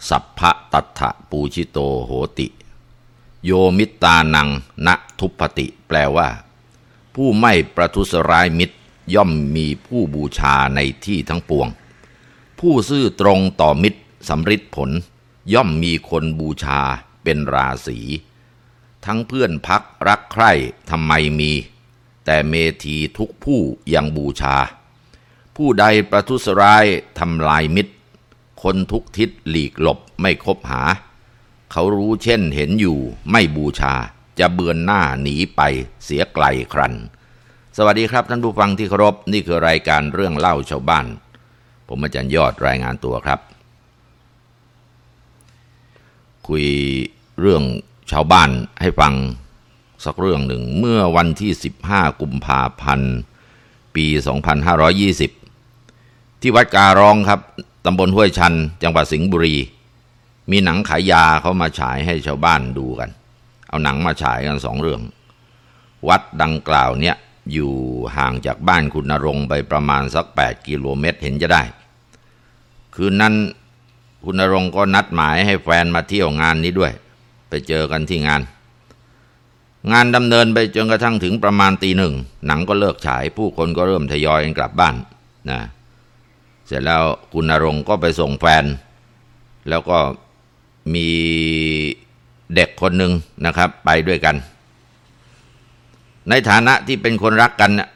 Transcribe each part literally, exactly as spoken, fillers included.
สัพพะตัฏฐปูชิโตโหติโยมิตานังณทุพพติแปลว่าผู้ไม่ประทุษร้ายมิตรย่อมมีผู้บูชาในที่ทั้งปวงผู้ซื่อตรงต่อมิตรสำฤทธิ์ผลย่อมมีคนบูชาเป็นราศีทั้งเพื่อนพักรักใคร่ทำไมมีแต่เมธีทุกผู้ยังบูชาผู้ใดประทุษร้ายทำลายมิตรคนทุกทิศหลีกหลบไม่คบหาเขารู้เช่นเห็นอยู่ไม่บูชาจะเบือนหน้าหนีไปเสียไกลครันสวัสดีครับท่านผู้ฟังที่เคารพนี่คือรายการเรื่องเล่าชาวบ้านผมอาจารย์ยอดรายงานตัวครับคุยเรื่องชาวบ้านให้ฟังสักเรื่องหนึ่งเมื่อวันที่สิบห้ากุมภาพันธ์ปีสองพันห้าร้อยยี่สิบที่วัดการ้องครับตำบลห้วยชันจังหวัดสิงห์บุรีมีหนังขายยาเขามาฉายให้ชาวบ้านดูกันเอาหนังมาฉายกันสองเรื่องวัดดังกล่าวเนี่ยอยู่ห่างจากบ้านคุณณรงค์ไปประมาณสักแปดกิโลเมตรเห็นจะได้คืนนั้นคุณณรงค์ก็นัดหมายให้แฟนมาเที่ยวงานนี้ด้วยไปเจอกันที่งานงานดำเนินไปจนกระทั่งถึงประมาณตีหนึ่งหนังก็เลิกฉายผู้คนก็เริ่มทยอยกันกลับบ้านนะเสร็จแล้วคุณณรงค์ก็ไปส่งแฟนแล้วก็มีเด็กคนหนึ่งนะครับไปด้วยกันในฐานะที่เป็นคนรักกันนะ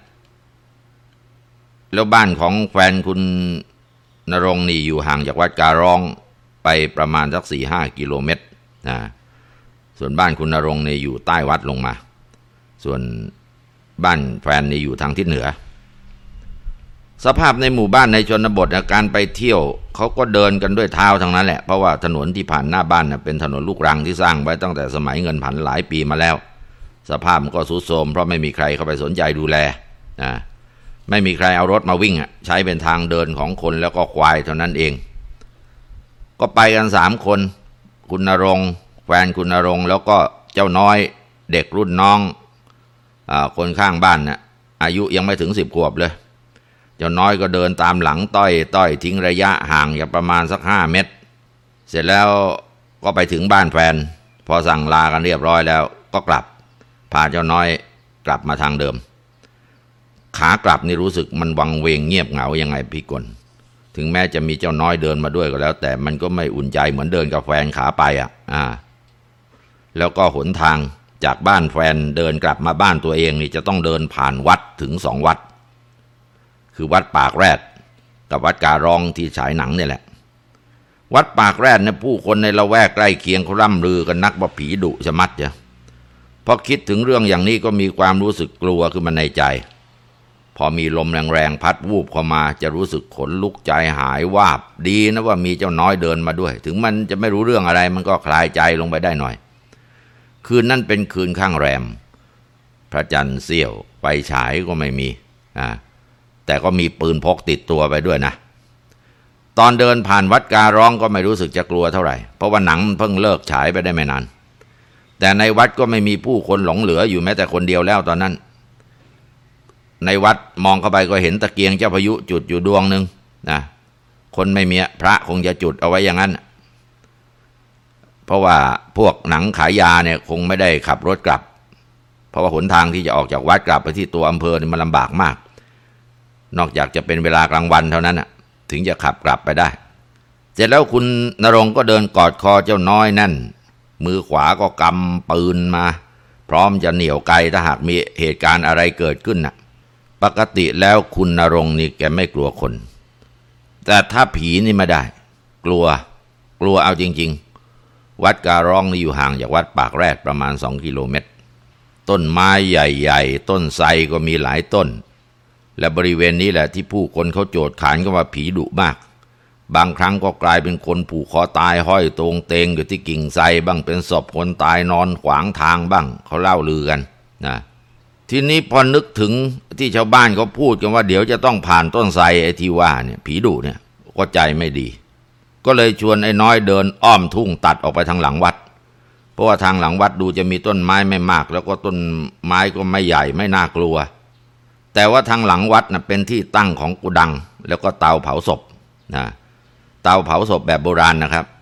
แล้วบ้านของแฟนคุณณรงค์นี่อยู่ห่างจากวัดการ้องไปประมาณสักสี่ห้ากิโลเมตรนะส่วนบ้านคุณณรงค์เนี่ยอยู่ใต้วัดลงมาส่วนบ้านแฟนนี่อยู่ทางทิศเหนือสภาพในหมู่บ้านในชนบทการไปเที่ยวเขาก็เดินกันด้วยเท้าทั้งนั้นแหละเพราะว่าถนนที่ผ่านหน้าบ้านเป็นถนนลูกรังที่สร้างไว้ตั้งแต่สมัยเงินผันหลายปีมาแล้วสภาพมันก็ทรุดโทรมเพราะไม่มีใครเข้าไปสนใจดูแลนะไม่มีใครเอารถมาวิ่งใช้เป็นทางเดินของคนแล้วก็ควายเท่านั้นเองก็ไปกันสามคนคุณณรงค์แฟนคุณณรงค์แล้วก็เจ้าน้อยเด็กรุ่นน้องอ่าคนข้างบ้านน่ะอายุยังไม่ถึงสิบขวบเลยเจ้าน้อยก็เดินตามหลังต้อยต้อยทิ้งระยะห่างอย่างประมาณสักห้าเมตรเสร็จแล้วก็ไปถึงบ้านแฟนพอสั่งลากันเรียบร้อยแล้วก็กลับพาเจ้าน้อยกลับมาทางเดิมขากลับนี่รู้สึกมันวังเวงเงียบเหงายังไงพี่กลถึงแม้จะมีเจ้าน้อยเดินมาด้วยก็แล้วแต่มันก็ไม่อุ่นใจเหมือนเดินกับแฟนขาไปอ่ะอ่าแล้วก็หนทางจากบ้านแฟนเดินกลับมาบ้านตัวเองนี่จะต้องเดินผ่านวัดถึงสองวัดคือวัดปากแรดกับวัดการ้องที่ฉายหนังนี่แหละวัดปากแรดเนี่ยผู้คนในละแวกใกล้เคียงเขาร่ำลือกันนักว่าผีดุชะมัดจ้ะพอคิดถึงเรื่องอย่างนี้ก็มีความรู้สึกกลัวขึ้นมาในใจพอมีลมแรงๆพัดวูบเข้ามาจะรู้สึกขนลุกใจหายวาบดีนะว่ามีเจ้าน้อยเดินมาด้วยถึงมันจะไม่รู้เรื่องอะไรมันก็คลายใจลงไปได้หน่อยคืนนั้นเป็นคืนข้างแรมพระจันทร์เสี้ยวไฟฉายก็ไม่มีอ่าแต่ก็มีปืนพกติดตัวไปด้วยนะตอนเดินผ่านวัดการ้องก็ไม่รู้สึกจะกลัวเท่าไหร่เพราะว่าหนังเพิ่งเลิกฉายไปได้ไม่นานแต่ในวัดก็ไม่มีผู้คนหลงเหลืออยู่แม้แต่คนเดียวแล้วตอนนั้นในวัดมองเข้าไปก็เห็นตะเกียงเจ้าพายุจุดอยู่ดวงหนึ่งนะคนไม่มีพระคงจะจุดเอาไว้อย่างนั้นเพราะว่าพวกหนังขายยาเนี่ยคงไม่ได้ขับรถกลับเพราะว่าหนทางที่จะออกจากวัดกลับไปที่ตัวอำเภอนี่มันลำบากมากนอกจากจะเป็นเวลากลางวันเท่านั้นน่ะถึงจะขับกลับไปได้เสร็จแล้วคุณณรงค์ก็เดินกอดคอเจ้าน้อยนั่นมือขวาก็กำปืนมาพร้อมจะเหนี่ยวไกถ้าหากมีเหตุการณ์อะไรเกิดขึ้นน่ะปกติแล้วคุณณรงค์นี่แกไม่กลัวคนแต่ถ้าผีนี่ไม่ได้กลัวกลัวเอาจริงๆวัดการ้องนี่อยู่ห่างจากวัดปากแรดประมาณสองกิโลเมตรต้นไม้ใหญ่ๆต้นไทรก็มีหลายต้นและบริเวณนี้แหละที่ผู้คนเขาโจทย์ขานกันว่าผีดุมากบางครั้งก็กลายเป็นคนผูกคอตายห้อยตรงเตงอยู่ที่กิ่งไทรบ้างเป็นศพคนตายนอนขวางทางบ้างเขาเล่าลือกันนะทีนี้พอนึกถึงที่ชาวบ้านเขาพูดกันว่าเดี๋ยวจะต้องผ่านต้นไทรไอ้ที่ว่าเนี่ยผีดุเนี่ยก็ใจไม่ดีก็เลยชวนไอ้น้อยเดินอ้อมทุ่งตัดออกไปทางหลังวัดเพราะว่าทางหลังวัดดูจะมีต้นไม้ไม่มากแล้วก็ต้นไม้ก็ไม่ใหญ่ไม่น่ากลัวแต่ว่าทางหลังวัดน่ะเป็นที่ตั้งของกุดังแล้วก็เตาเผาศพนะเตาเผาศพแบบโบราณนะครับ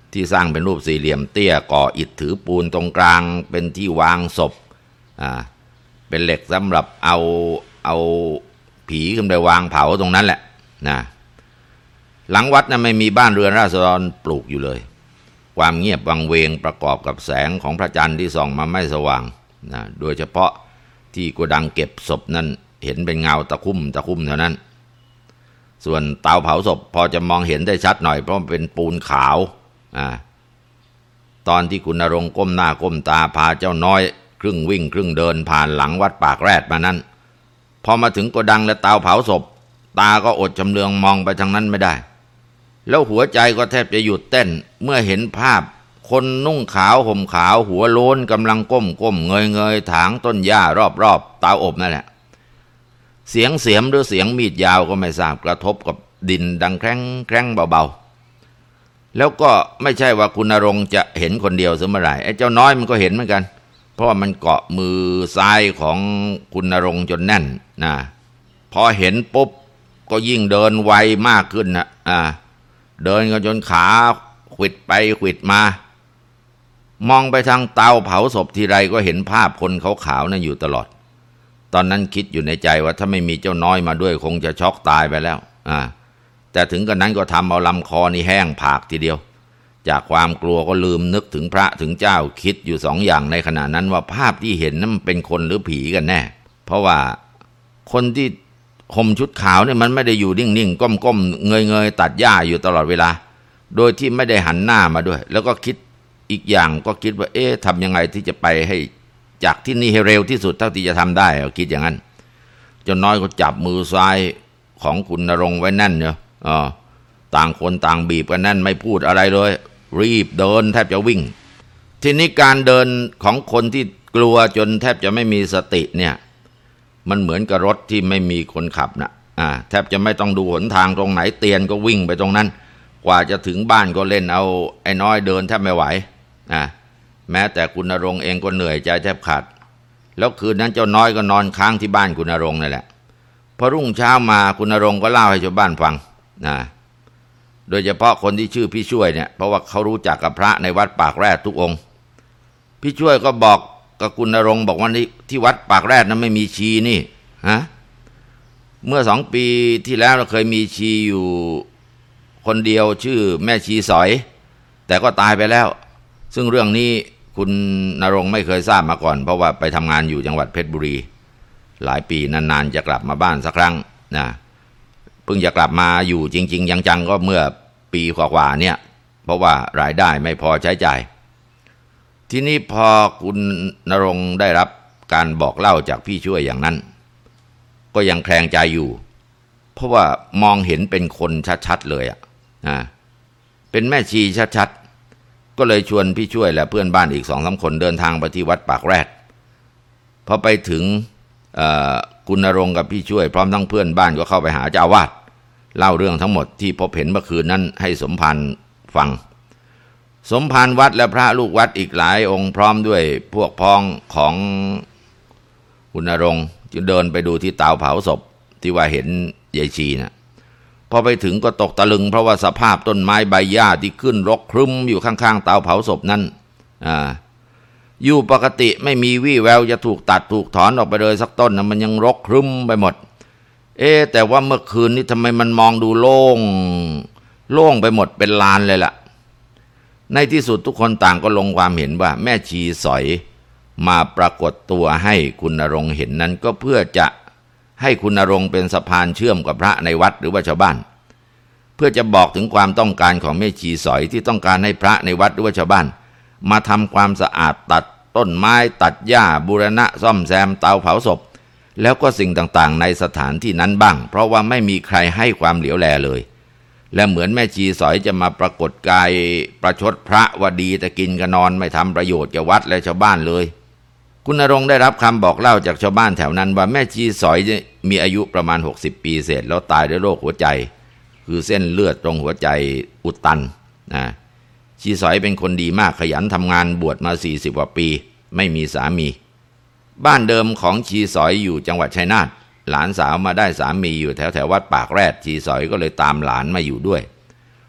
ที่สร้างเป็นรูปสี่เหลี่ยมเตี้ยก่ออิฐถือปูนตรงกลางเป็นที่วางศพอ่าเป็นเหล็กสำหรับเอาเอาผีขึ้นไปวางเผาตรงนั้นแหละนะหลังวัดนั้นไม่มีบ้านเรือนราษฎรปลูกอยู่เลยความเงียบวังเวงประกอบกับแสงของพระจันทร์ที่ส่องมาไม่สว่างนะโดยเฉพาะที่โกดังเก็บศพนั้นเห็นเป็นเงาตะคุ่มตะคุ่มเท่านั้นส่วนเตาเผาศพพอจะมองเห็นได้ชัดหน่อยเพราะมันเป็นปูนขาวอ่าตอนที่คุณณรงค์ก้มหน้าก้มตาพาเจ้าน้อยครึ่งวิ่งครึ่งเดินผ่านหลังวัดปากแรดมานั้นพอมาถึงโกดังและเตาเผาศพตาก็อดจำเลืองมองไปทางนั้นไม่ได้แล้วหัวใจก็แทบจะหยุดเต้นเมื่อเห็นภาพคนนุ่งขาวห่มขาวหัวโล้นกำลังก้มก้มเงยเงยถางต้นหญ้ารอบๆเตาอบนั่นแหละเสียงเสียมหรือเสียงมีดยาวก็ไม่ทราบกระทบกับดินดังแคร้งแคร้งเบาๆแล้วก็ไม่ใช่ว่าคุณณรงค์จะเห็นคนเดียวเสมอไรไอ้เจ้าน้อยมันก็เห็นเหมือนกันเพราะว่ามันเกาะมือซ้ายของคุณณรงค์จนแน่นนะพอเห็นปุ๊บก็ยิ่งเดินไวมากขึ้นนะอ่าเดินกันจนขาขวิดไปขวิดมามองไปทางเตาเผาศพทีไรก็เห็นภาพคนขาวๆนั่นอยู่ตลอดตอนนั้นคิดอยู่ในใจว่าถ้าไม่มีเจ้าน้อยมาด้วยคงจะช็อกตายไปแล้วอ่าแต่ถึงกระนั้นก็ทำเอาลำคอนี่แห้งผากทีเดียวจากความกลัวก็ลืมนึกถึงพระถึงเจ้าคิดอยู่สองอย่างในขณะนั้นว่าภาพที่เห็นนั้นมันเป็นคนหรือผีกันแน่เพราะว่าคนที่ห่มชุดขาวเนี่ยมันไม่ได้อยู่นิ่งๆก้มๆเงยๆตัดหญ้าอยู่ตลอดเวลาโดยที่ไม่ได้หันหน้ามาด้วยแล้วก็คิดอีกอย่างก็คิดว่าเอ๊ะทำยังไงที่จะไปให้จากที่นี่ให้เร็วที่สุดเท่าที่จะทำได้คิดอย่างนั้นเจ้าน้อยก็จับมือซ้ายของคุณณรงค์ไว้แน่นเนาะอ๋อต่างคนต่างบีบกันแน่นไม่พูดอะไรเลยรีบเดินแทบจะวิ่งทีนี้การเดินของคนที่กลัวจนแทบจะไม่มีสติเนี่ยมันเหมือนกับรถที่ไม่มีคนขับนะอ่าแทบจะไม่ต้องดูหนทางตรงไหนเตียนก็วิ่งไปตรงนั้นกว่าจะถึงบ้านก็เล่นเอาไอ้น้อยเดินแทบไม่ไหวอ่าแม้แต่คุณณรงค์เองก็เหนื่อยใจแทบขาดแล้วคืนนั้นเจ้าน้อยก็นอนค้างที่บ้านคุณณรงค์นั่นแหละพอรุ่งเช้ามาคุณณรงค์ก็เล่าให้ชาวบ้านฟังนะโดยเฉพาะคนที่ชื่อพี่ช่วยเนี่ยเพราะว่าเขารู้จักกับพระในวัดปากแรดทุกองค์พี่ช่วยก็บอกกับคุณณรงค์บอกว่าที่วัดปากแรดนั้นไม่มีชีนี่ฮะเมื่อสองปีที่แล้วเราเคยมีชีอยู่คนเดียวชื่อแม่ชีสอยแต่ก็ตายไปแล้วซึ่งเรื่องนี้คุณณรงค์ไม่เคยทราบมาก่อนเพราะว่าไปทำงานอยู่จังหวัดเพชรบุรีหลายปีนานๆจะกลับมาบ้านสักครั้งนะเพิ่งจะกลับมาอยู่จริงๆจังๆก็เมื่อปีกว่าๆเนี่ยเพราะว่ารายได้ไม่พอใช้จ่ายทีนี้พอคุณณรงค์ได้รับการบอกเล่าจากพี่ช่วยอย่างนั้นก็ยังแคลงใจอยู่เพราะว่ามองเห็นเป็นคนชัดๆเลยอ่ะนะเป็นแม่ชีชัดๆก็เลยชวนพี่ช่วยและเพื่อนบ้านอีกสองสามคนเดินทางไปที่วัดปากแรดพอไปถึงคุณณรงค์กับพี่ช่วยพร้อมทั้งเพื่อนบ้านก็เข้าไปหาเจ้าอาวาสเล่าเรื่องทั้งหมดที่พบเห็นเมื่อคืนนั้นให้สมภารฟังสมภารวัดและพระลูกวัดอีกหลายองค์พร้อมด้วยพวกพ้องของคุณณรงค์จึงเดินไปดูที่เตาเผาศพที่ว่าเห็นยายชีนะพอไปถึงก็ตกตะลึงเพราะว่าสภาพต้นไม้ใบหญ้าที่ขึ้นรกครึ้มอยู่ข้างๆเตาเผาศพนั้นอ่าอยู่ปกติไม่มีวี่แววจะถูกตัดถูกถอนออกไปเลยสักต้นนะมันยังรกครึ้มไปหมดเอ๊แต่ว่าเมื่อคืนนี้ทำไมมันมองดูโล่งโล่งไปหมดเป็นลานเลยล่ะในที่สุดทุกคนต่างก็ลงความเห็นว่าแม่ชีสอยมาปรากฏตัวให้คุณณรงค์เห็นนั้นก็เพื่อจะให้คุณณรงค์เป็นสะพานเชื่อมกับพระในวัดหรือว่าชาวบ้านเพื่อจะบอกถึงความต้องการของแม่ชีสอยที่ต้องการให้พระในวัดหรือว่าชาวบ้านมาทำความสะอาดตัดต้นไม้ตัดหญ้าบูรณะซ่อมแซมเตาเผาศพแล้วก็สิ่งต่างๆในสถานที่นั้นบ้างเพราะว่าไม่มีใครให้ความเหลียวแลเลยและเหมือนแม่ชีสอยจะมาปรากฏกายประชดพระว่าดีแต่กินก็นอนไม่ทำประโยชน์แก่วัดและชาวบ้านเลยคุณณรงค์ได้รับคำบอกเล่าจากชาวบ้านแถวนั้นว่าแม่ชีสอยมีอายุประมาณหกสิบปีเศษแล้วตายด้วยโรคหัวใจคือเส้นเลือดตรงหัวใจอุดตันนะชีสอยเป็นคนดีมากขยันทำงานบวชมาสี่สิบกว่าปีไม่มีสามีบ้านเดิมของชีสอยอยู่จังหวัดชัยนาทหลานสาวมาได้สามีอยู่แถวแถววัดปากแรดชีสอยก็เลยตามหลานมาอยู่ด้วย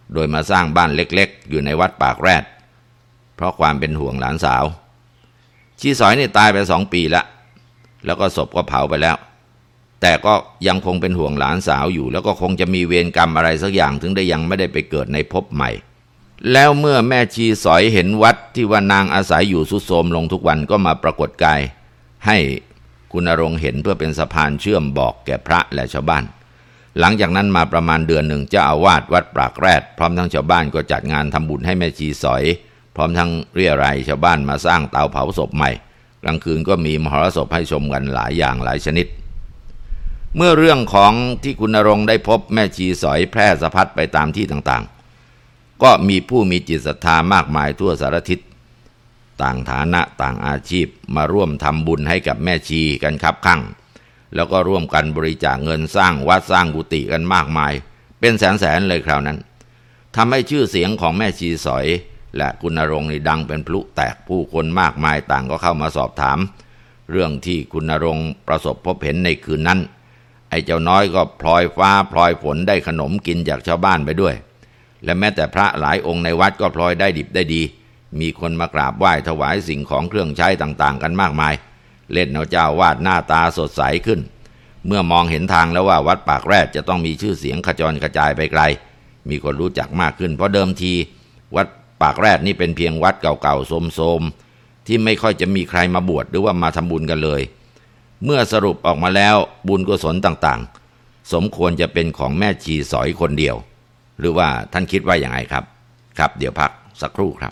โดยมาสร้างบ้านเล็กๆอยู่ในวัดปากแรดเพราะความเป็นห่วงหลานสาวชีสอยนี่ตายไปสองปีละแล้วก็ศพก็เผาไปแล้วแต่ก็ยังคงเป็นห่วงหลานสาวอยู่แล้วก็คงจะมีเวรกรรมอะไรสักอย่างถึงได้ยังไม่ได้ไปเกิดในภพใหม่แล้วเมื่อแม่ชีสอยเห็นวัดที่ว่านางอาศัยอยู่ทรุดโทรมลงทุกวันก็มาปรากฏกายให้คุณณรงค์เห็นเพื่อเป็นสะพานเชื่อมบอกแก่พระและชาวบ้านหลังจากนั้นมาประมาณเดือนหนึ่งเจ้าอาวาสวัดปากแรดพร้อมทั้งชาวบ้านก็จัดงานทำบุญให้แม่ชีสอยพร้อมทั้งเรียรายชาวบ้านมาสร้างเตาเผาศพใหม่กลางคืนก็มีมหรสพให้ชมกันหลายอย่างหลายชนิดเมื่อเรื่องของที่คุณณรงค์ได้พบแม่ชีสอยแพร่สะพัดไปตามที่ต่างๆก็มีผู้มีจิตศรัทธามากมายทั่วสารทิศต่างฐานะต่างอาชีพมาร่วมทำบุญให้กับแม่ชีกันคับคั่งแล้วก็ร่วมกันบริจาคเงินสร้างวัดสร้างกุฏิกันมากมายเป็นแสนๆเลยคราวนั้นทำให้ชื่อเสียงของแม่ชีสอยและคุณณรงค์นี่ดังเป็นพลุแตกผู้คนมากมายต่างก็เข้ามาสอบถามเรื่องที่คุณณรงค์ประสบพบเห็นในคืนนั้นไอ้เจ้าน้อยก็พลอยฟ้าพลอยฝนได้ขนมกินจากชาวบ้านไปด้วยและแม้แต่พระหลายองค์ในวัดก็พลอยได้ดิบได้ดีมีคนมากราบไหว้ถวายสิ่งของเครื่องใช้ต่างๆกันมากมายเล่นเอาเจ้าวาดหน้าตาสดใสขึ้นเมื่อมองเห็นทางแล้วว่าวัดปากแรดจะต้องมีชื่อเสียงขจรกระจายไปไกลมีคนรู้จักมากขึ้นเพราะเดิมทีวัดปากแรดนี่เป็นเพียงวัดเก่าๆโทรมๆที่ไม่ค่อยจะมีใครมาบวชหรือว่ามาทำบุญกันเลยเมื่อสรุปออกมาแล้วบุญกุศลต่างๆสมควรจะเป็นของแม่ชีสอยคนเดียวหรือว่าท่านคิดว่าอย่างไรครับครับเดี๋ยวพักสักครู่ครับ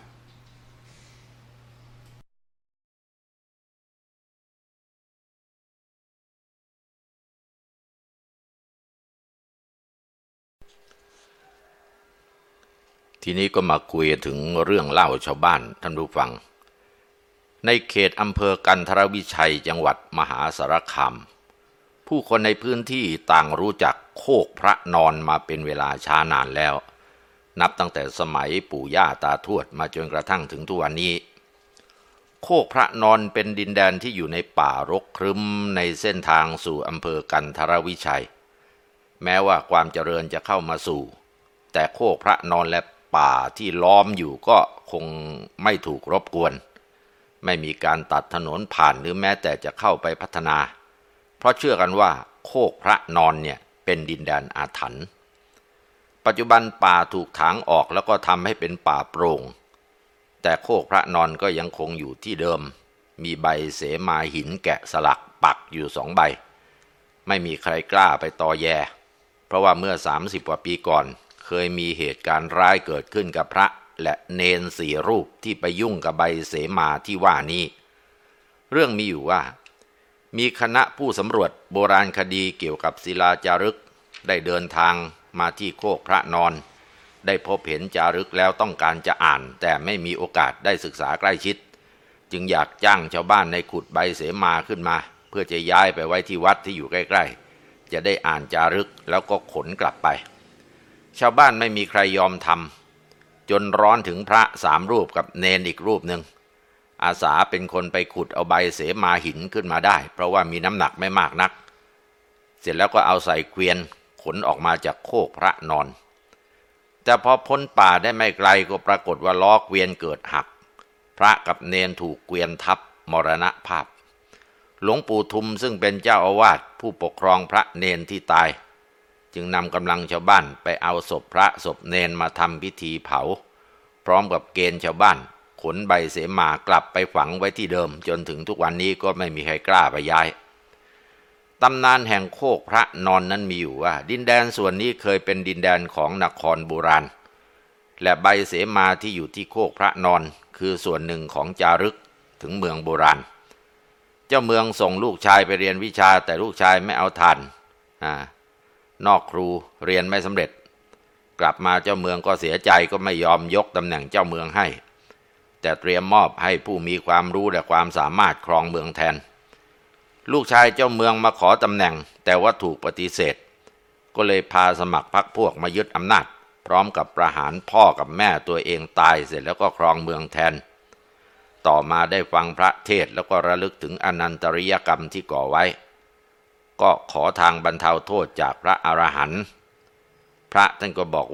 ทีนี้ก็มาคุยถึงเรื่องเล่าชาวบ้านท่านผู้ฟังในเขตอำเภอกันทรวิชัยจังหวัดมหาสารคามผู้คนในพื้นที่ต่างรู้จักโคกพระนอนมาเป็นเวลาช้านานแล้วนับตั้งแต่สมัยปู่ย่าตาทวดมาจนกระทั่งถึงทุกวันนี้โคกพระนอนเป็นดินแดนที่อยู่ในป่ารกครึ้มในเส้นทางสู่อำเภอกันทรวิชัยแม้ว่าความเจริญจะเข้ามาสู่แต่โคกพระนอนและป่าที่ล้อมอยู่ก็คงไม่ถูกรบกวนไม่มีการตัดถนนผ่านหรือแม้แต่จะเข้าไปพัฒนาเพราะเชื่อกันว่าโคกพระนอนเนี่ยเป็นดินแดนอาถรรพ์ปัจจุบันป่าถูกถางออกแล้วก็ทำให้เป็นป่าโปร่งแต่โคกพระนอนก็ยังคงอยู่ที่เดิมมีใบเสมาหินแกะสลักปักอยู่สองใบไม่มีใครกล้าไปตอแยเพราะว่าเมื่อสามสิบกว่าปีก่อนเคยมีเหตุการณ์ร้ายเกิดขึ้นกับพระและเนนสี่รูปที่ไปยุ่งกับใบเสมาที่ว่านี้เรื่องมีอยู่ว่ามีคณะผู้สำรวจโบราณคดีเกี่ยวกับศิลาจารึกได้เดินทางมาที่โคกพระนอนได้พบเห็นจารึกแล้วต้องการจะอ่านแต่ไม่มีโอกาสได้ศึกษาใกล้ชิดจึงอยากจ้างชาวบ้านในขุดใบเสมาขึ้นมาเพื่อจะย้ายไปไว้ที่วัดที่อยู่ใกล้ๆจะได้อ่านจารึกแล้วก็ขนกลับไปชาวบ้านไม่มีใครยอมทำจนร้อนถึงพระสามรูปกับเนนอีกรูปหนึ่งอาสาเป็นคนไปขุดเอาใบเสมาหินขึ้นมาได้เพราะว่ามีน้ำหนักไม่มากนักเสร็จแล้วก็เอาใส่เกวียนขนออกมาจากโคกพระนอนแต่พอพ้นป่าได้ไม่ไกลก็ปรากฏว่าล้อเกวียนเกิดหักพระกับเนนถูกเกวียนทับมรณภาพหลวงปู่ทุมซึ่งเป็นเจ้าอาวาสผู้ปกครองพระเนนที่ตายจึงนำกำลังชาวบ้านไปเอาศพพระศพเนนมาทำพิธีเผาพร้อมกับเกณฑ์ชาวบ้านขนใบเสมากลับไปฝังไว้ที่เดิมจนถึงทุกวันนี้ก็ไม่มีใครกล้าไปย้ายตำนานแห่งโคกพระนอนนั้นมีอยู่ว่าดินแดนส่วนนี้เคยเป็นดินแดนของนครโบราณและใบเสมาที่อยู่ที่โคกพระนอนคือส่วนหนึ่งของจารึกถึงเมืองโบราณเจ้าเมืองส่งลูกชายไปเรียนวิชาแต่ลูกชายไม่เอาทันอ่านอกครูเรียนไม่สำเร็จกลับมาเจ้าเมืองก็เสียใจก็ไม่ยอมยกตำแหน่งเจ้าเมืองให้แต่เตรียมมอบให้ผู้มีความรู้และความสามารถครองเมืองแทนลูกชายเจ้าเมืองมาขอตำแหน่งแต่ว่าถูกปฏิเสธก็เลยพาสมัครพรรคพวกมายึดอำนาจพร้อมกับประหารพ่อกับแม่ตัวเองตายเสร็จแล้วก็ครองเมืองแทนต่อมาได้ฟังพระเทศแล้วก็ระลึกถึงอนันตริยกรรมที่ก่อไว้ก็ขอทางบรรเทาโทษจากพระอรหันต์พระท่านก็บอกว่า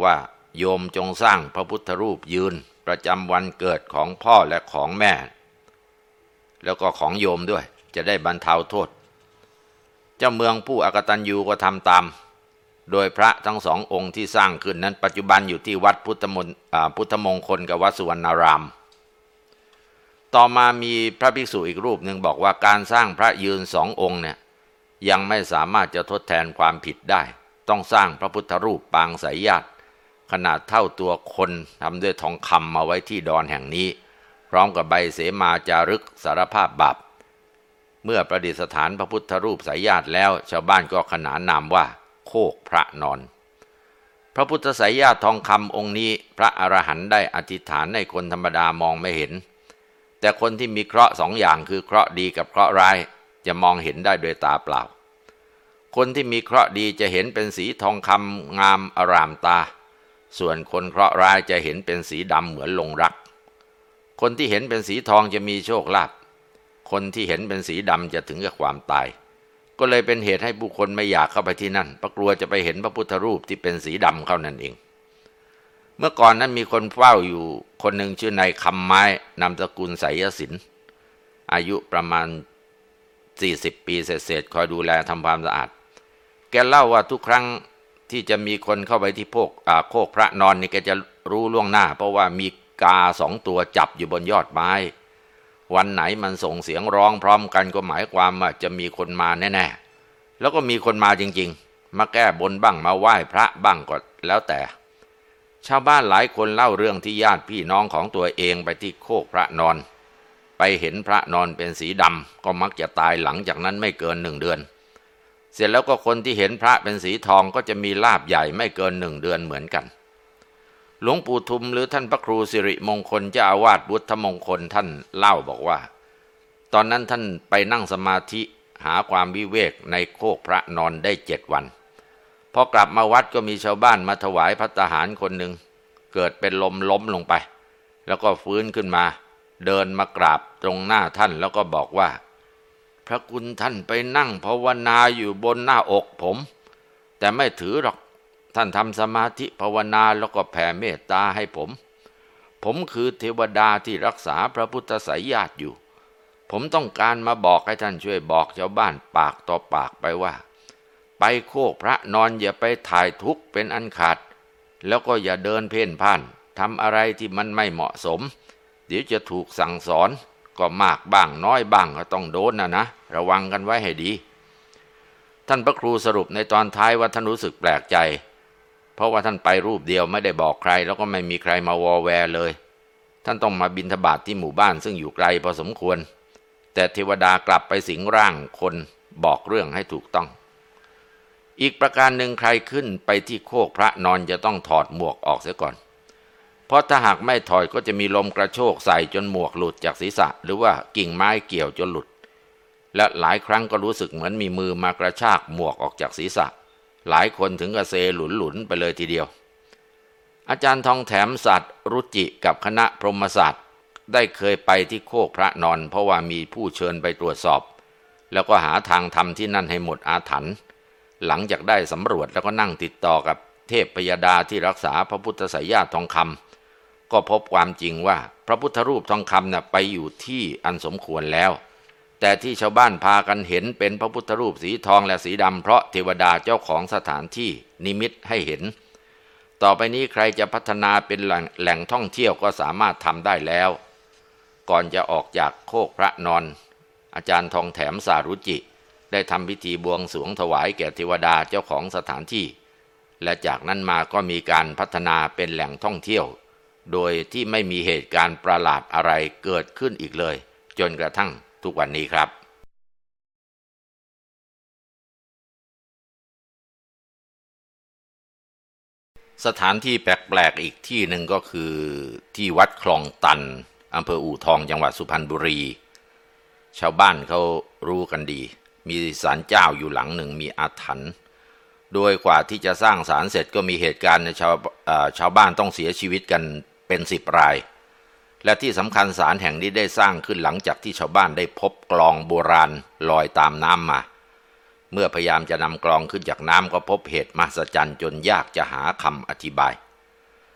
โยมจงสร้างพระพุทธรูปยืนประจำวันเกิดของพ่อและของแม่แล้วก็ของโยมด้วยจะได้บรรเทาโทษเจ้าเมืองผู้อกตัญญูก็ทำตามโดยพระทั้งสององค์ที่สร้างขึ้นนั้นปัจจุบันอยู่ที่วัดพุทธมนพุทธมงคลกับวัดสุวรรณารามต่อมามีพระภิกษุอีกรูปหนึ่งบอกว่าการสร้างพระยืนสององค์เนี่ยยังไม่สามารถจะทดแทนความผิดได้ต้องสร้างพระพุทธรูปปางสายญาติขนาดเท่าตัวคนทำด้วยทองคำมาไว้ที่ดอนแห่งนี้พร้อมกับใบเสมาจารึกสารภาพบาปเมื่อประดิษฐานพระพุทธรูปสายญาติแล้วชาวบ้านก็ขนานนามว่าโคกพระนอนพระพุทธสายญาติทองคำองค์นี้พระอรหันต์ได้อธิษฐานให้คนธรรมดามองไม่เห็นแต่คนที่มีเคราะห์สองอย่างคือเคราะห์ดีกับเคราะห์ร้ายจะมองเห็นได้โดยตาเปล่าคนที่มีเคราะห์ดีจะเห็นเป็นสีทองคำงามอร่ามตาส่วนคนเคราะห์ร้ายจะเห็นเป็นสีดำเหมือนลงรักคนที่เห็นเป็นสีทองจะมีโชคลาภคนที่เห็นเป็นสีดำจะถึงกับความตายก็เลยเป็นเหตุให้ผู้คนไม่อยากเข้าไปที่นั่นเพราะกลัวจะไปเห็นพระพุทธรูปที่เป็นสีดำเข้านั่นเองเมื่อก่อนนั้นมีคนเฝ้าอยู่คนหนึ่งชื่อนายคำไม้นามสกุลไสยสินอายุประมาณสี่สิบปีเศษๆคอยดูแลทำความสะอาดแกเล่าว่าทุกครั้งที่จะมีคนเข้าไปที่โพกโคกพระนอนนี่แกจะรู้ล่วงหน้าเพราะว่ามีกาสองตัวจับอยู่บนยอดไม้วันไหนมันส่งเสียงร้องพร้อมกันก็หมายความว่าจะมีคนมาแน่ๆแล้วก็มีคนมาจริงๆมาแก้บนบ้างมาไหว้พระบ้างก็แล้วแต่ชาวบ้านหลายคนเล่าเรื่องที่ญาติพี่น้องของตัวเองไปที่โคกพระนอนไปเห็นพระนอนเป็นสีดำก็มักจะตายหลังจากนั้นไม่เกินหนึ่งเดือนเสร็จแล้วก็คนที่เห็นพระเป็นสีทองก็จะมีลาภใหญ่ไม่เกินหนึ่งเดือนเหมือนกันหลวงปู่ทุมหรือท่านพระครูสิริมงคลเจ้าอาวาสพุทธมงคลท่านเล่าบอกว่าตอนนั้นท่านไปนั่งสมาธิหาความวิเวกในโคกพระนอนได้เจ็ดวันพอกลับมาวัดก็มีชาวบ้านมาถวายภัตตาหารคนหนึ่งเกิดเป็นลมล้มลงไปแล้วก็ฟื้นขึ้นมาเดินมากราบตรงหน้าท่านแล้วก็บอกว่าพระคุณท่านไปนั่งภาวนาอยู่บนหน้าอกผมแต่ไม่ถือหรอกท่านทำสมาธิภาวนาแล้วก็แผ่เมตตาให้ผมผมคือเทวดาที่รักษาพระพุทธสายญาติอยู่ผมต้องการมาบอกให้ท่านช่วยบอกชาวบ้านปากต่อปากไปว่าไปโคกพระนอนอย่าไปถ่ายทุกข์เป็นอันขาดแล้วก็อย่าเดินเพ่นพ่านทำอะไรที่มันไม่เหมาะสมเดี๋ยวจะถูกสั่งสอนก็มากบ้างน้อยบ้างก็ต้องโดนนะนะระวังกันไว้ให้ดีท่านพระครูสรุปในตอนท้ายว่าท่านรู้สึกแปลกใจเพราะว่าท่านไปรูปเดียวไม่ได้บอกใครแล้วก็ไม่มีใครมาวอแวร์เลยท่านต้องมาบิณฑบาตที่หมู่บ้านซึ่งอยู่ไกลพอสมควรแต่เทวดากลับไปสิงร่างคนบอกเรื่องให้ถูกต้องอีกประการหนึ่งใครขึ้นไปที่โคกพระนอนจะต้องถอดหมวกออกเสียก่อนเพราะถ้าหากไม่ถอดก็จะมีลมกระโชกใส่จนหมวกหลุดจากศีรษะหรือว่ากิ่งไม้เกี่ยวจนหลุดและหลายครั้งก็รู้สึกเหมือนมีมือมากระชากหมวกออกจากศีรษะหลายคนถึงกับเซหลุนๆไปเลยทีเดียวอาจารย์ทองแถมศาสตร์รุจิกับคณะพรหมศาสตร์ได้เคยไปที่โคกพระนอนเพราะว่ามีผู้เชิญไปตรวจสอบแล้วก็หาทางทำที่นั่นให้หมดอาถรรพ์หลังจากได้สำรวจแล้วก็นั่งติดต่อกับเทพพยดาที่รักษาพระพุทธสายญาติทองคำก็พบความจริงว่าพระพุทธรูปทองคำน่ะไปอยู่ที่อันสมควรแล้วแต่ที่ชาวบ้านพากันเห็นเป็นพระพุทธรูปสีทองและสีดำเพราะเทวดาเจ้าของสถานที่นิมิตให้เห็นต่อไปนี้ใครจะพัฒนาเป็นแหล่งแหล่งท่องเที่ยวก็สามารถทำได้แล้วก่อนจะออกจากโคกพระนอนอาจารย์ทองแถมสารุจิได้ทำพิธีบวงสรวงถวายแก่เทวดาเจ้าของสถานที่และจากนั้นมาก็มีการพัฒนาเป็นแหล่งท่องเที่ยวโดยที่ไม่มีเหตุการณ์ประหลาดอะไรเกิดขึ้นอีกเลยจนกระทั่งทุกวันนี้ครับสถานที่แปลกๆอีกที่หนึ่งก็คือที่วัดคลองตันอำเภออู่ทองจังหวัดสุพรรณบุรีชาวบ้านเขารู้กันดีมีศาลเจ้าอยู่หลังหนึ่งมีอาถรรพ์โดยกว่าที่จะสร้างศาลเสร็จก็มีเหตุการณ์ในชาวชาวบ้านต้องเสียชีวิตกันเป็นสิบรายและที่สำคัญศาลแห่งนี้ได้สร้างขึ้นหลังจากที่ชาวบ้านได้พบกลองโบราณลอยตามน้ำมาเมื่อพยายามจะนำกลองขึ้นจากน้ำก็พบเหตุมหัศจรรย์จนยากจะหาคำอธิบาย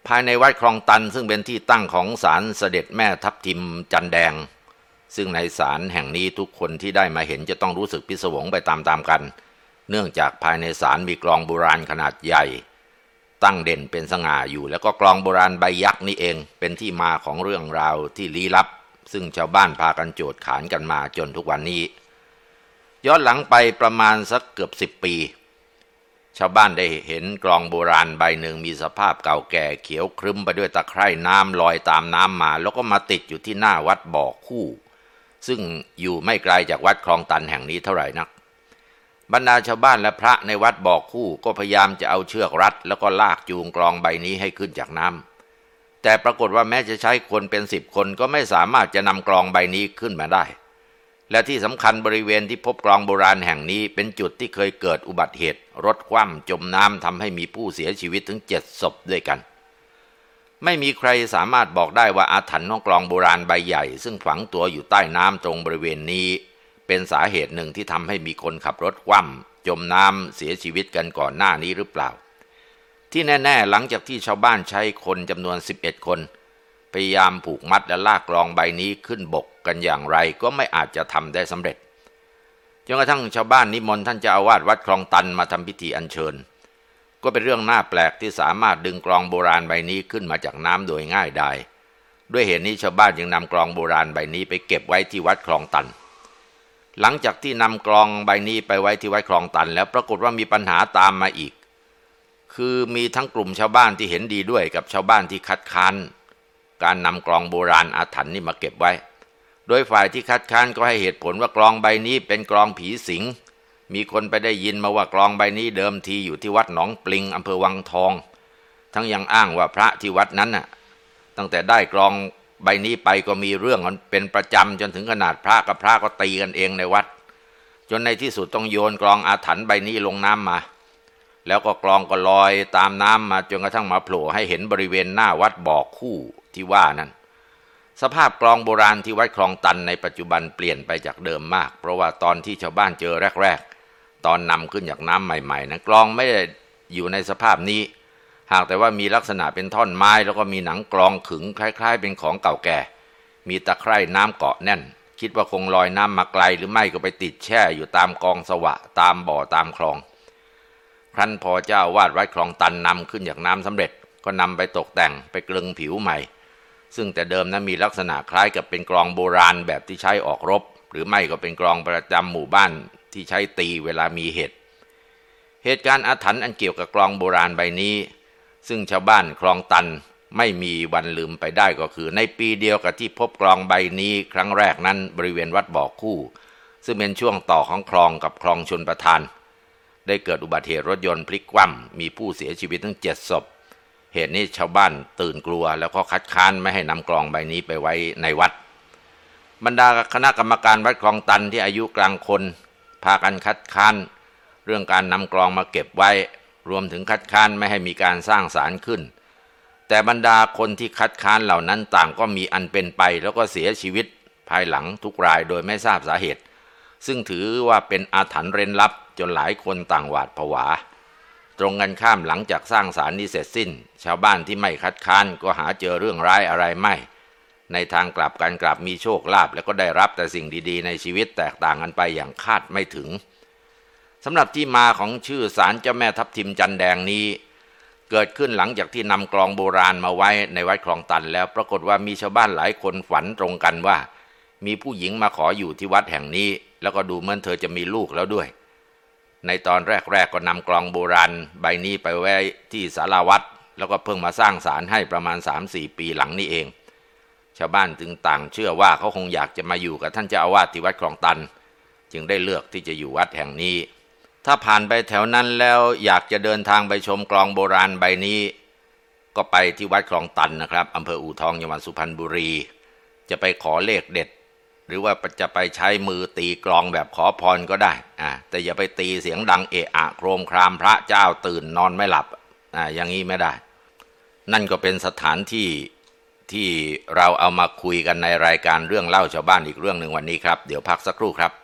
ภายในวัดคลองตันซึ่งเป็นที่ตั้งของศาลเสด็จแม่ทับทิมจันแดงซึ่งในศาลแห่งนี้ทุกคนที่ได้มาเห็นจะต้องรู้สึกพิศวงไปตามๆกันเนื่องจากภายในศาลมีกลองโบราณขนาดใหญ่ตั้งเด่นเป็นสง่าอยู่แล้วก็กลองโบราณใบยักษ์นี่เองเป็นที่มาของเรื่องราวที่ลี้ลับซึ่งชาวบ้านพากันโจทย์ขานกันมาจนทุกวันนี้ย้อนหลังไปประมาณสักเกือบสิบปีชาวบ้านได้เห็นกลองโบราณใบหนึ่งมีสภาพเก่าแก่เขียวครึ้มไปด้วยตะไคร่น้ำลอยตามน้ำมาแล้วก็มาติดอยู่ที่หน้าวัดบ่อคู่ซึ่งอยู่ไม่ไกลจากวัดคลองตันแห่งนี้เท่าไหร่นักบรรดาชาวบ้านและพระในวัดบ่อคู่ก็พยายามจะเอาเชือกรัดแล้วก็ลากจูงกลองใบนี้ให้ขึ้นจากน้ำแต่ปรากฏว่าแม้จะใช้คนเป็นสิบคนก็ไม่สามารถจะนำกลองใบนี้ขึ้นมาได้และที่สำคัญบริเวณที่พบกลองโบราณแห่งนี้เป็นจุดที่เคยเกิดอุบัติเหตุรถคว่ำจมน้ำทำให้มีผู้เสียชีวิตถึงเจ็ดศพด้วยกันไม่มีใครสามารถบอกได้ว่าอาถรรพ์ของกลองโบราณใบใหญ่ซึ่งฝังตัวอยู่ใต้น้ำตรงบริเวณนี้เป็นสาเหตุหนึ่งที่ทำให้มีคนขับรถคว่ำจมน้ำเสียชีวิตกันก่อนหน้านี้หรือเปล่าที่แน่ๆหลังจากที่ชาวบ้านใช้คนจำนวนสิบเอ็ดคนพยายามผูกมัดและลากกลองใบนี้ขึ้นบกกันอย่างไรก็ไม่อาจจะทำได้สำเร็จจนกระทั่งชาวบ้านนิมนต์ท่านเจ้าอาวาสวัดคลองตันมาทำพิธีอัญเชิญก็เป็นเรื่องน่าแปลกที่สามารถดึงกลองโบราณใบนี้ขึ้นมาจากน้ำโดยง่ายได้ด้วยเหตุนี้ชาวบ้านจึงนำกลองโบราณใบนี้ไปเก็บไว้ที่วัดคลองตันหลังจากที่นำกลองใบนี้ไปไว้ที่วัดคลองตันแล้วปรากฏว่ามีปัญหาตามมาอีกคือมีทั้งกลุ่มชาวบ้านที่เห็นดีด้วยกับชาวบ้านที่คัดค้านการนำกลองโบราณอาถรรพ์นี่มาเก็บไว้โดยฝ่ายที่คัดค้านก็ให้เหตุผลว่ากลองใบนี้เป็นกลองผีสิงมีคนไปได้ยินมาว่ากลองใบนี้เดิมทีอยู่ที่วัดหนองปลิงอำเภอวังทองทั้งยังอ้างว่าพระที่วัดนั้นน่ะตั้งแต่ได้กลองใบนี้ไปก็มีเรื่องเป็นประจำจนถึงขนาดพระกับพระก็ตีกันเองในวัดจนในที่สุดต้องโยนกลองอาถรรพ์ใบนี้ลงน้ำมาแล้วก็กลองก็ลอยตามน้ำมาจนกระทั่งมาโผล่ให้เห็นบริเวณหน้าวัดบ่อคู่ที่ว่านั้นสภาพกลองโบราณที่วัดคลองตันในปัจจุบันเปลี่ยนไปจากเดิมมากเพราะว่าตอนที่ชาวบ้านเจอแรกๆตอนนำขึ้นจากน้ำใหม่ๆนะกลองไม่ได้อยู่ในสภาพนี้หากแต่ว่ามีลักษณะเป็นท่อนไม้แล้วก็มีหนังกลองขึงคล้ายๆเป็นของเก่าแก่มีตะไคร่น้ำเกาะแน่นคิดว่าคงลอยน้ำมาไกลหรือไม่ก็ไปติดแช่อยู่ตามกองสวะตามบ่อตามคลองครั้นพอเจ้าวาดวัดคลองตันนำขึ้นจากน้ำสำเร็จก็นำไปตกแต่งไปกลึงผิวใหม่ซึ่งแต่เดิมนั้นมีลักษณะคล้ายกับเป็นกลองโบราณแบบที่ใช้ออกรบหรือไม่ก็เป็นกลองประจำหมู่บ้านที่ใช้ตีเวลามีเหตุเหตุการณ์อาถรรพ์อันเกี่ยวกับกลองโบราณใบนี้ซึ่งชาวบ้านคลองตันไม่มีวันลืมไปได้ก็คือในปีเดียวกับที่พบกลองใบนี้ครั้งแรกนั้นบริเวณวัดบ่อคู่ซึ่งเป็นช่วงต่อของคลองกับคลองชลประทานได้เกิดอุบัติเหตุรถยนต์พลิกคว่ำมีผู้เสียชีวิตถึงเจ็ดศพเหตุนี้ชาวบ้านตื่นกลัวแล้วก็คัดค้านไม่ให้นำกลองใบนี้ไปไว้ในวัดบรรดาคณะกรรมการวัดคลองตันที่อายุกลางคนพากันคัดค้านเรื่องการนำกลองมาเก็บไว้รวมถึงคัดค้านไม่ให้มีการสร้างศาลขึ้นแต่บรรดาคนที่คัดค้านเหล่านั้นต่างก็มีอันเป็นไปแล้วก็เสียชีวิตภายหลังทุกรายโดยไม่ทราบสาเหตุซึ่งถือว่าเป็นอาถรรพ์เร้นลับจนหลายคนต่างหวาดผวาตรงกันข้ามหลังจากสร้างศาลนี้เสร็จสิ้นชาวบ้านที่ไม่คัดค้านก็หาเจอเรื่องร้ายอะไรไม่ในทางกลับกันกลับมีโชคลาภแล้วก็ได้รับแต่สิ่งดีๆในชีวิตแตกต่างกันไปอย่างคาดไม่ถึงสำหรับที่มาของชื่อศาลเจ้าแม่ทับทิมจันแดงนี้เกิดขึ้นหลังจากที่นำกลองโบราณมาไว้ในวัดคลองตันแล้วปรากฏว่ามีชาวบ้านหลายคนฝันตรงกันว่ามีผู้หญิงมาขออยู่ที่วัดแห่งนี้แล้วก็ดูเหมือนเธอจะมีลูกแล้วด้วยในตอนแรกๆก็นำกลองโบราณใบนี้ไปไว้ที่ศาลาวัดแล้วก็เพิ่งมาสร้างศาลให้ประมาณ สามสี่ ปีหลังนี้เองชาวบ้านจึงต่างเชื่อว่าเขาคงอยากจะมาอยู่กับท่านเจ้าอาวาสที่วัดคลองตันจึงได้เลือกที่จะอยู่วัดแห่งนี้ถ้าผ่านไปแถวนั้นแล้วอยากจะเดินทางไปชมกลองโบราณใบนี้ก็ไปที่วัดคลองตันนะครับอำเภออู่ทองจังหวัดสุพรรณบุรีจะไปขอเลขเด็ดหรือว่าจะไปใช้มือตีกลองแบบขอพรก็ได้อ่าแต่อย่าไปตีเสียงดังเอะอะโครมครามพระเจ้าตื่นนอนไม่หลับอ่าอย่างนี้ไม่ได้นั่นก็เป็นสถานที่ที่เราเอามาคุยกันในรายการเรื่องเล่าชาวบ้านอีกเรื่องหนึ่งวันนี้ครับเดี๋ยวพักสักครู่ครับ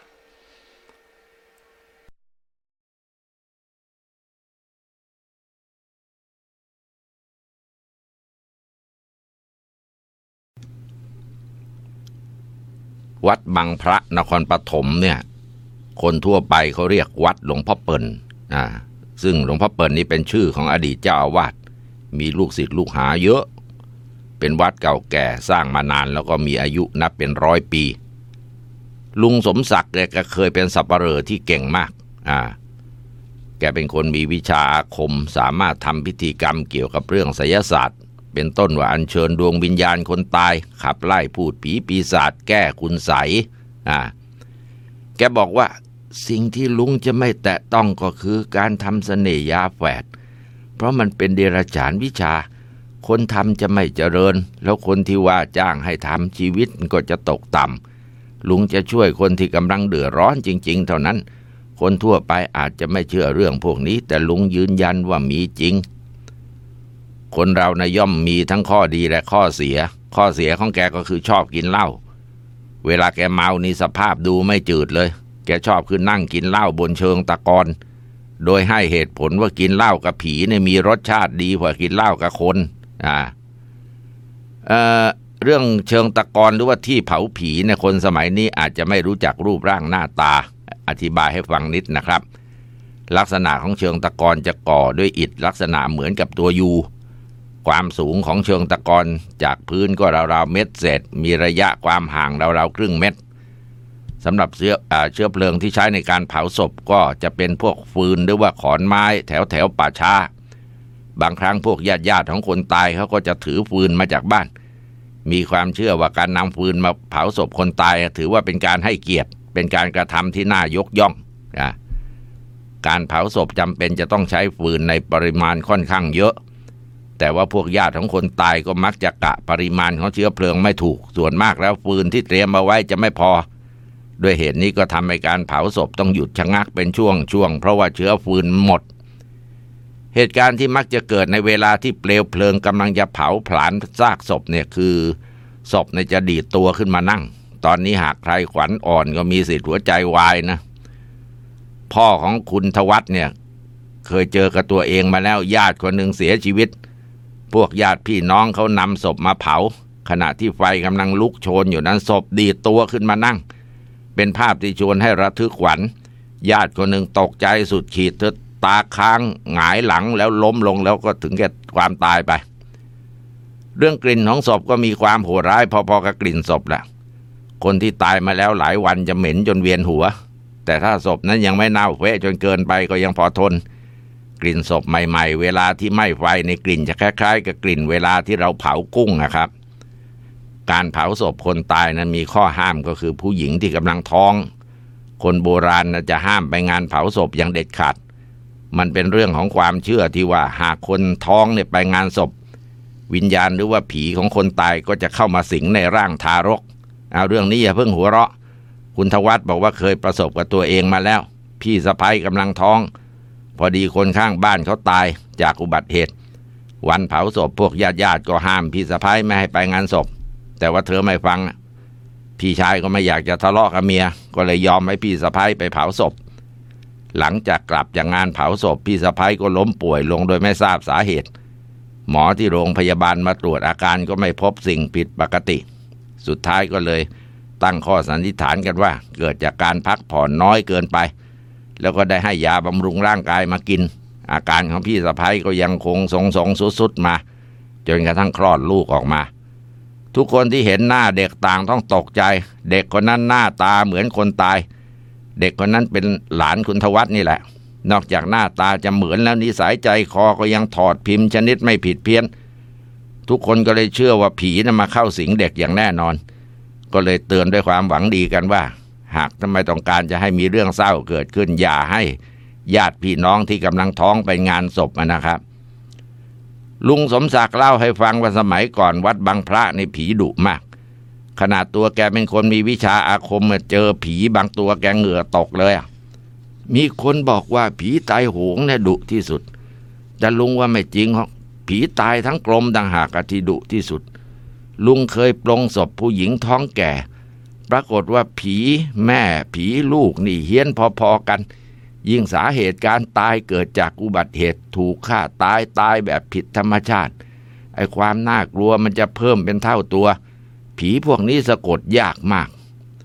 วัดบางพระนครปฐมเนี่ยคนทั่วไปเขาเรียกวัดหลวงพ่อเปิ่นอ่าซึ่งหลวงพ่อเปิ่นนี่เป็นชื่อของอดีตเจ้าอาวาสมีลูกศิษย์ลูกหาเยอะเป็นวัดเก่าแก่สร้างมานานแล้วก็มีอายุนับเป็นร้อยปีลุงสมศักดิ์แกก็เคยเป็นสับปะเหร่อที่เก่งมากอ่าแกเป็นคนมีวิชาอาคมสามารถทำพิธีกรรมเกี่ยวกับเรื่องไสยศาสตร์เป็นต้นว่าอัญเชิญดวงวิญญาณคนตายขับไล่พูดผีปีศาจแก้คุณไสยอ่าแกบอกว่าสิ่งที่ลุงจะไม่แตะต้องก็คือการทำเสน่ห์ยาแฝดเพราะมันเป็นเดรัจฉานวิชาคนทำจะไม่เจริญแล้วคนที่ว่าจ้างให้ทำชีวิตมันก็จะตกต่ำลุงจะช่วยคนที่กำลังเดือดร้อนจริงๆเท่านั้นคนทั่วไปอาจจะไม่เชื่อเรื่องพวกนี้แต่ลุงยืนยันว่ามีจริงคนเรานะย่อมมีทั้งข้อดีและข้อเสียข้อเสียของแกก็คือชอบกินเหล้าเวลาแกเมานี่สภาพดูไม่จืดเลยแกชอบคือนั่งกินเหล้าบนเชิงตะกอนโดยให้เหตุผลว่ากินเหล้ากับผีเนี่ยมีรสชาติดีกว่ากินเหล้ากับคนอ่าเอ่อเรื่องเชิงตะกอนหรือว่าที่เผาผีเนี่ยคนสมัยนี้อาจจะไม่รู้จักรูปร่างหน้าตาอธิบายให้ฟังนิดนะครับลักษณะของเชิงตะกอนจะก่อด้วยอิฐลักษณะเหมือนกับตัวยูความสูงของเชิงตะกอนจากพื้นก็ราวๆเม็ดเศษมีระยะความห่างราวๆครึ่งเม็ดสำหรับเชื้อเชื้อเพลิงที่ใช้ในการเผาศพก็จะเป็นพวกฟืนหรือว่าขอนไม้แถวแถวป่าช้าบางครั้งพวกญาติญาติของคนตายเขาก็จะถือฟืนมาจากบ้านมีความเชื่อว่าการนำฟืนมาเผาศพคนตายถือว่าเป็นการให้เกียรติเป็นการกระทำที่น่ายกย่องนะการเผาศพจำเป็นจะต้องใช้ฟืนในปริมาณค่อนข้างเยอะแต่ว่าพวกญาติของคนตายก็มักจะกะปริมาณของเชื้อเพลิงไม่ถูกส่วนมากแล้วฟืนที่เตรียมมาไว้จะไม่พอด้วยเหตุนี้ก็ทำให้การเผาศพต้องหยุดชะงักเป็นช่วงๆเพราะว่าเชื้อฟืนหมดเหตุการณ์ที่มักจะเกิดในเวลาที่เปลวเพลิงกำลังจะเผาผลาญซากศพเนี่ยคือศพเนี่ยจะดีดตัวขึ้นมานั่งตอนนี้หากใครขวัญอ่อนก็มีสิทธิ์หัวใจวายนะพ่อของคุณทวัฒน์เนี่ยเคยเจอกับตัวเองมาแล้วญาติคนหนึ่งเสียชีวิตพวกญาติพี่น้องเขานำศพมาเผาขณะที่ไฟกำลังลุกโชนอยู่นั้นศพดีดตัวขึ้นมานั่งเป็นภาพที่ชวนให้ระทึกขวัญญาติคนหนึ่งตกใจสุดขีดเธอตาค้างหงายหลังแล้วล้มลงแล้วก็ถึงแก่ความตายไปเรื่องกลิ่นของศพก็มีความโหดร้ายพอๆกับกลิ่นศพแหละคนที่ตายมาแล้วหลายวันจะเหม็นจนเวียนหัวแต่ถ้าศพนั้นยังไม่เน่าเฟะจนเกินไปก็ยังพอทนกลิ่นศพใหม่ๆเวลาที่ไหม้ไฟในกลิ่นจะคล้ายๆกับกลิ่นเวลาที่เราเผากุ้งนะครับการเผาศพคนตายนั้นมีข้อห้ามก็คือผู้หญิงที่กำลังท้องคนโบราณจะห้ามไปงานเผาศพอย่างเด็ดขาดมันเป็นเรื่องของความเชื่อที่ว่าหากคนท้องเนี่ยไปงานศพวิญญาณหรือว่าผีของคนตายก็จะเข้ามาสิงในร่างทารกเอาเรื่องนี้อย่าเพิ่งหัวเราะคุณทวัฒน์บอกว่าเคยประสบกับตัวเองมาแล้วพี่สะใภ้กำลังท้องพอดีคนข้างบ้านเขาตายจากอุบัติเหตุวันเผาศพพวกญาติญาติก็ห้ามพี่สะใภ้ไม่ให้ไปงานศพแต่ว่าเธอไม่ฟังพี่ชายก็ไม่อยากจะทะเลาะกับเมียก็เลยยอมให้พี่สะใภ้ไปเผาศพหลังจากกลับจากงานเผาศพพี่สะใภ้ก็ล้มป่วยลงโดยไม่ทราบสาเหตุหมอที่โรงพยาบาลมาตรวจอาการก็ไม่พบสิ่งผิดปกติสุดท้ายก็เลยตั้งข้อสันนิษฐานกันว่าเกิดจากการพักผ่อนน้อยเกินไปแล้วก็ได้ให้ยาบำรุงร่างกายมากินอาการของพี่สะใภ้ก็ยังคงทรงๆสุดๆมาจนกระทั่งคลอดลูกออกมาทุกคนที่เห็นหน้าเด็กต่างต้องตกใจเด็กคนนั้นหน้าตาเหมือนคนตายเด็กคนนั้นเป็นหลานคุณทวัฒน์นี่แหละนอกจากหน้าตาจะเหมือนแล้วนิสัยใจคอก็ยังถอดพิมพ์ชนิดไม่ผิดเพี้ยนทุกคนก็เลยเชื่อว่าผีน่ะมาเข้าสิงเด็กอย่างแน่นอนก็เลยเตือนด้วยความหวังดีกันว่าหากทำไมต้องการจะให้มีเรื่องเศร้าเกิดขึ้นอย่าให้ญาติพี่น้องที่กำลังท้องไปงานศพนะครับลุงสมศักดิ์เล่าให้ฟังว่าสมัยก่อนวัดบางพระในผีดุมากขนาดตัวแกเป็นคนมีวิชาอาคมเจอผีบางตัวแกเหงื่อตกเลยมีคนบอกว่าผีตายโหงเนี่ยดุที่สุดแต่ลุงว่าไม่จริงหรอกผีตายทั้งกลมต่างหากที่ดุที่สุดลุงเคยปลงศพผู้หญิงท้องแก่ปรากฏว่าผีแม่ผีลูกนี่เฮี้ยนพอๆกันยิ่งสาเหตุการตายเกิดจากอุบัติเหตุถูกฆ่าตายตายแบบผิดธรรมชาติไอ้ความน่ากลัวมันจะเพิ่มเป็นเท่าตัวผีพวกนี้สะกดยากมาก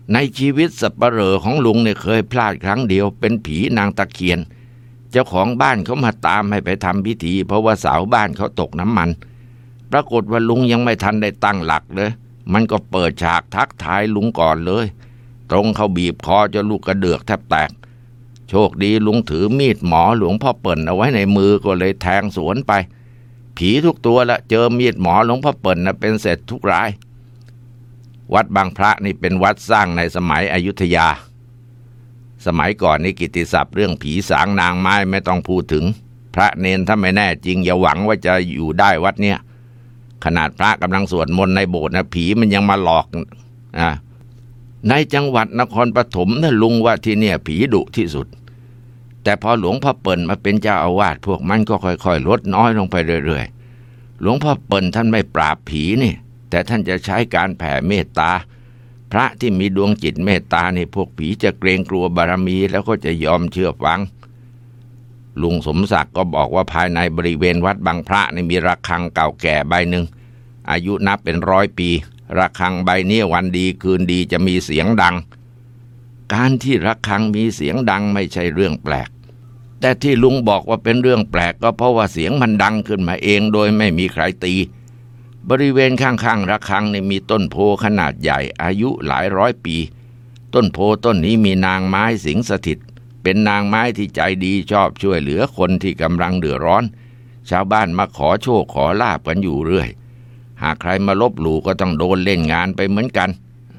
ในชีวิตสัปเหร่อของลุงเนี่ยเคยพลาดครั้งเดียวเป็นผีนางตะเคียนเจ้าของบ้านเขามาตามให้ไปทำพิธีเพราะว่าเสาบ้านเขาตกน้ำมันปรากฏว่าลุงยังไม่ทันได้ตั้งหลักเลยมันก็เปิดฉากทักทายลุงก่อนเลยตรงเขาบีบคอจนลูกกระเดือกแทบแตกโชคดีลุงถือมีดหมอหลวงพ่อเปิ่นเอาไว้ในมือก็เลยแทงสวนไปผีทุกตัวละเจอมีดหมอหลวงพ่อเปิ่นนะเป็นเสร็จทุกรายวัดบางพระนี่เป็นวัดสร้างในสมัยอยุธยาสมัยก่อนนี่กิตติศัพท์เรื่องผีสางนางไม้ไม่ต้องพูดถึงพระเนนถ้าไม่แน่จริงอย่าหวังว่าจะอยู่ได้วัดเนี้ยขนาดพระกำลังสวดมนต์ในโบสถ์นะผีมันยังมาหลอกอ่ะในจังหวัดนครปฐมนะลุงว่าที่เนี่ยผีดุที่สุดแต่พอหลวงพ่อเปิ่นมาเป็นเจ้าอาวาสพวกมันก็ค่อยๆลดน้อยลงไปเรื่อยๆหลวงพ่อเปิ่นท่านไม่ปราบผีนี่แต่ท่านจะใช้การแผ่เมตตาพระที่มีดวงจิตเมตตานี่พวกผีจะเกรงกลัวบารมีแล้วก็จะยอมเชื่อฟังลุงสมศักดิ์ก็บอกว่าภายในบริเวณวัดบางพระนี่มีระฆังเก่าแก่ใบหนึ่งอายุนับเป็นร้อยปีระฆังใบนี้วันดีคืนดีจะมีเสียงดังการที่ระฆังมีเสียงดังไม่ใช่เรื่องแปลกแต่ที่ลุงบอกว่าเป็นเรื่องแปลกก็เพราะว่าเสียงมันดังขึ้นมาเองโดยไม่มีใครตีบริเวณข้างๆระฆังนี่มีต้นโพขนาดใหญ่อายุหลายร้อยปีต้นโพต้นนี้มีนางไม้สิงสถิตเป็นนางไม้ที่ใจดีชอบช่วยเหลือคนที่กำลังเดือดร้อนชาวบ้านมาขอโชคขอลาภกันอยู่เรื่อยหากใครมาลบหลู่ก็ต้องโดนเล่นงานไปเหมือนกัน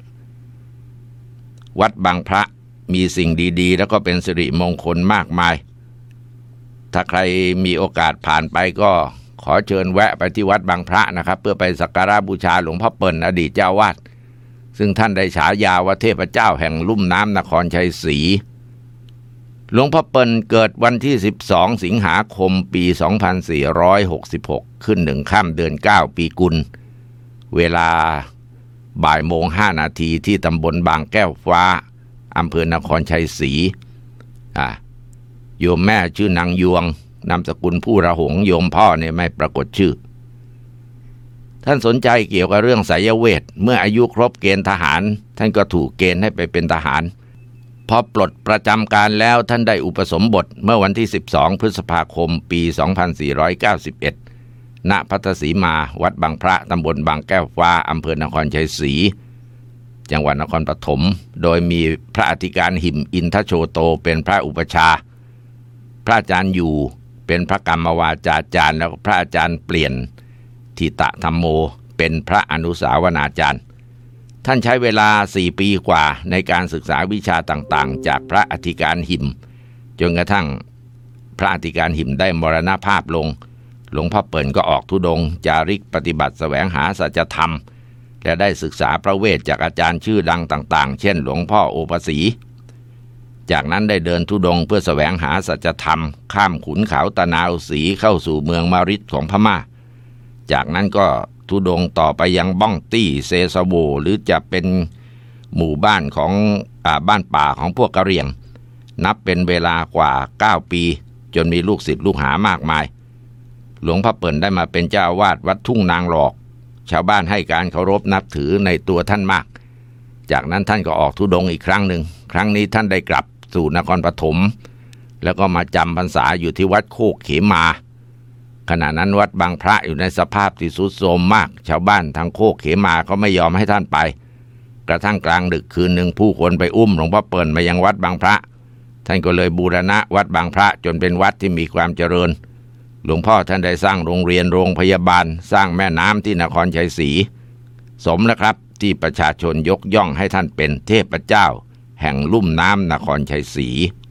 วัดบางพระมีสิ่งดีๆแล้วก็เป็นสิริมงคลมากมายถ้าใครมีโอกาสผ่านไปก็ขอเชิญแวะไปที่วัดบางพระนะครับเพื่อไปสักการะบูชาหลวงพ่อเปิ่นอดีตเจ้าวาดซึ่งท่านได้ฉายาว่าเทพเจ้าแห่งลุ่มน้ำนครชัยศรีหลวงพ่อเปิ่นเกิดวันที่สิบสองสิงหาคมปีสองพันสี่ร้อยหกสิบหกขึ้นหนึ่งค่ำเดือนเก้าปีกุลเวลาบ่ายโมงห้านาทีที่ตำบลบางแก้วฟ้าอำเภอนครชัยศรีอ่าโยมแม่ชื่อนางยวงนามสกุลผู้ระหงโยมพ่อเนี่ยไม่ปรากฏชื่อท่านสนใจเกี่ยวกับเรื่องไสยเวทเมื่ออายุครบเกณฑ์ทหารท่านก็ถูกเกณฑ์ให้ไปเป็นทหารพอปลดประจำการแล้วท่านได้อุปสมบทเมื่อวันที่สิบสองพฤษภาคมปีสองพันสี่ร้อยเก้าสิบเอ็ดณพัทสีมาวัดบางพระตำบลบางแก้วฟ้าอำเภอนครชัยศรีจังหวัดนครปฐมโดยมีพระอธิการหิมอินทโชโตเป็นพระอุปชาพระอาจารย์อยู่เป็นพระกรรมวาจาจารย์แล้วพระอาจารย์เปลี่ยนทิตะธรรมโมเป็นพระอนุสาวนาจารย์ท่านใช้เวลาสี่ปีกว่าในการศึกษาวิชาต่างๆจากพระอธิการหิมจนกระทั่งพระอธิการหิมได้มรณภาพลงหลวงพ่อเปิ่นก็ออกธุดงค์จาริกปฏิบัติแสวงหาสัจธรรมและได้ศึกษาพระเวทจากอาจารย์ชื่อดังต่างๆเช่นหลวงพ่อโอภสีจากนั้นได้เดินธุดงค์เพื่อแสวงหาสัจธรรมข้ามขุนเขาตะนาวศรีเข้าสู่เมืองมาริดของพม่าจากนั้นก็ธุดงค์ต่อไปยังบ้องตี้เซซาโวหรือจะเป็นหมู่บ้านของอ่าบ้านป่าของพวกกะเหรี่ยงนับเป็นเวลากว่าเก้าปีจนมีลูกศิษย์ลูกหามากมายหลวงพ่อเปิ่นได้มาเป็นเจ้าอาวาสวัดทุ่งนางหลอกชาวบ้านให้การเคารพนับถือในตัวท่านมากจากนั้นท่านก็ออกธุดงค์อีกครั้งหนึ่งครั้งนี้ท่านได้กลับสู่นครปฐมแล้วก็มาจำพรรษาอยู่ที่วัดโคกเขมาขณะนั้นวัดบางพระอยู่ในสภาพที่ทรุดโทรมมากชาวบ้านทางโคกเขมาก็ไม่ยอมให้ท่านไปกระทั่งกลางดึกคืนหนึ่งผู้คนไปอุ้มหลวงพ่อเปิ่นมายังวัดบางพระท่านก็เลยบูรณะวัดบางพระจนเป็นวัดที่มีความเจริญหลวงพ่อท่านได้สร้างโรงเรียนโรงพยาบาลสร้างแม่น้ำที่นครชัยศรีสมแล้วครับที่ประชาชนยกย่องให้ท่านเป็นเทพเจ้าแห่งลุ่มน้ำนครชัยศรี